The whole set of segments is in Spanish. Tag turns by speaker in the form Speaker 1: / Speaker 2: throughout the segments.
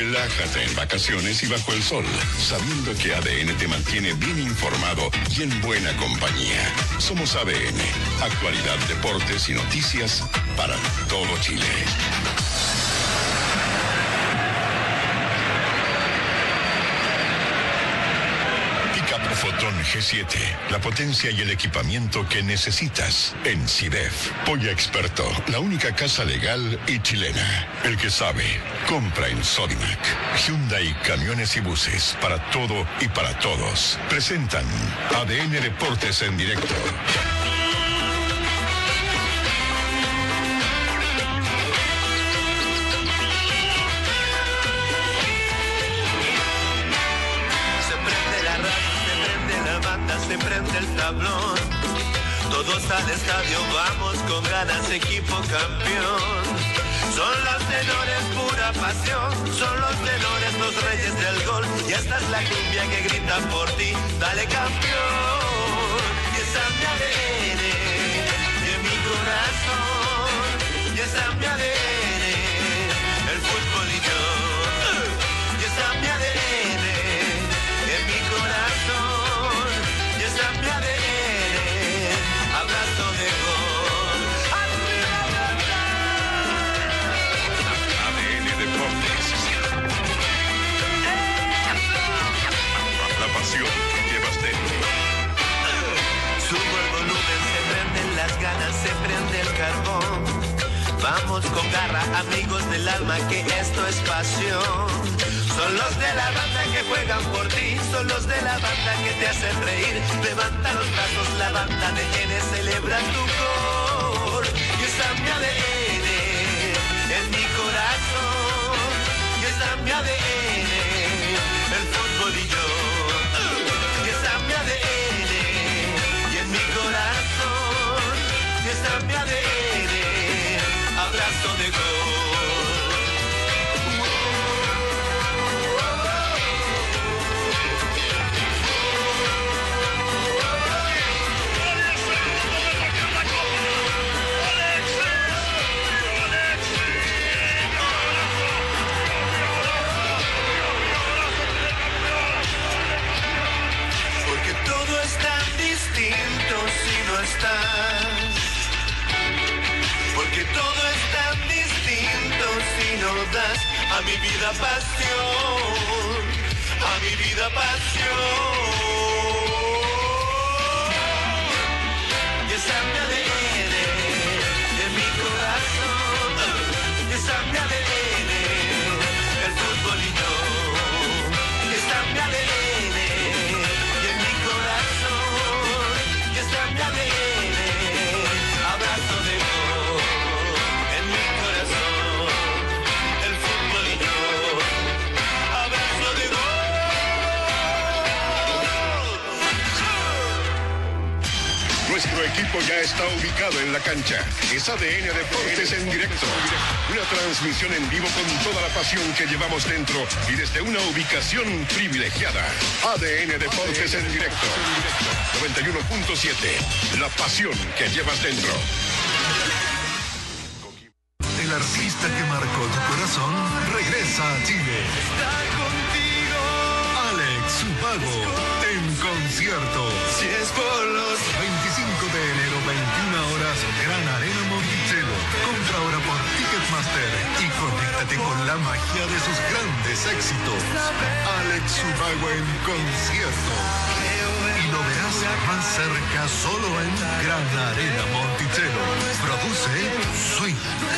Speaker 1: Relájate en vacaciones y bajo el sol, sabiendo que ADN te mantiene bien informado y en buena compañía. Somos ADN, actualidad, deportes y noticias para todo Chile. Fotón G7, la potencia y el equipamiento que necesitas en CIDEF. Polla Experto, la única casa legal y chilena. El que sabe, compra en Sodimac. Hyundai Camiones y Buses, para todo y para todos. Presentan ADN Deportes en directo.
Speaker 2: Se prende el tablón, todos al estadio vamos con ganas, equipo campeón. Son los tenores, pura pasión, son los tenores, los reyes del gol. Y esta es la cumbia que grita por ti, dale campeón. Y esa es mi ADN, y en mi corazón, y esa es mi ADN, el fútbol y yo. Y esa es mi ADN, en mi corazón. Mi ADN, abrazo de gol.
Speaker 1: ADN Deportes. La pasión que llevas dentro.
Speaker 2: Subo el volumen, se prenden las ganas, se prende el carbón. Vamos con garra, amigos del alma, que esto es pasión. Son los de la banda que juegan por ti, son los de la banda que te hacen reír. Levanta los brazos, la banda de N celebra tu gol. Y esa es mi ADN, en mi corazón. Y esa es mi ADN, el fútbol y yo. Y esa es mi ADN, y en mi corazón. Y esa es mi ADN, abrazo de gol. Porque todo es tan distinto si no das a mi vida pasión, a mi vida pasión. Y esa es mi ADN, de mi corazón, y esa es mi ADN, el fútbol y yo. Y esa es mi ADN, y en mi corazón, y esa es mi ADN.
Speaker 1: Nuestro equipo ya está ubicado en la cancha. Es ADN Deportes en directo. Una transmisión en vivo con toda la pasión que llevamos dentro y desde una ubicación privilegiada. ADN Deportes en directo. 91.7. La pasión que llevas dentro.
Speaker 3: El artista que marcó tu corazón regresa a Chile.
Speaker 2: Está contigo.
Speaker 3: Alex Ubago en concierto.
Speaker 2: Si es por los
Speaker 3: 25 de enero, 21 horas, Gran Arena Monticello. Compra ahora por Ticketmaster y conéctate con la magia de sus grandes éxitos. Alex Ubago en concierto. Y lo verás más cerca solo en Gran Arena Monticello. Produce Swing.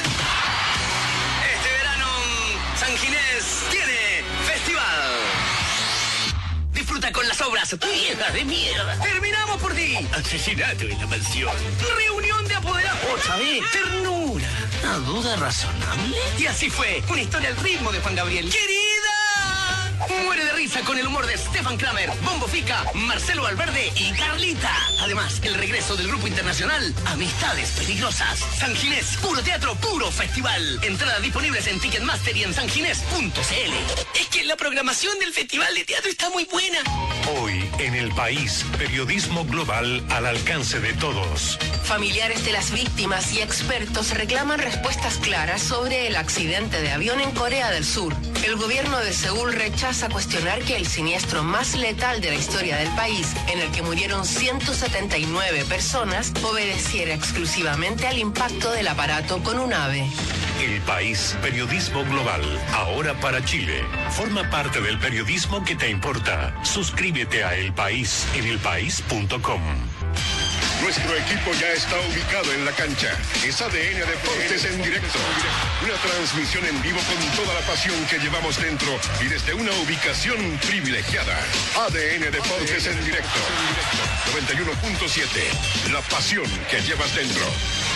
Speaker 4: Este verano, San Ginés tiene festival. Disfruta con las obras viejas de mierda. Terminamos por ti. Asesinato en la mansión. Reunión de apoderados. Otra vez. Ternura. ¿Una duda razonable? Y así fue. Una historia al ritmo de Juan Gabriel. ¡Querida! Muere de risa con el humor de Stefan Kramer, Bombo Fica, Marcelo Valverde y Carlita. Además, el regreso del grupo internacional Amistades Peligrosas. San Ginés, puro teatro, puro festival. Entradas disponibles en Ticketmaster y en sanginés.cl. Es que la programación del Festival de Teatro está muy buena.
Speaker 5: Hoy, en El País, periodismo global al alcance de todos.
Speaker 6: Familiares de las víctimas y expertos reclaman respuestas claras sobre el accidente de avión en Corea del Sur. El gobierno de Seúl rechaza cuestionar que el siniestro más letal de la historia del país, en el que murieron 179 personas, obedeciera exclusivamente al impacto del aparato con un ave.
Speaker 5: El País, periodismo global, ahora para Chile. Forma parte del periodismo que te importa. Suscríbete a El País en elpaís.com.
Speaker 1: Nuestro equipo ya está ubicado en la cancha. Es ADN Deportes en directo. Una transmisión en vivo con toda la pasión que llevamos dentro y desde una ubicación privilegiada. ADN Deportes en directo. 91.7. La pasión que llevas dentro.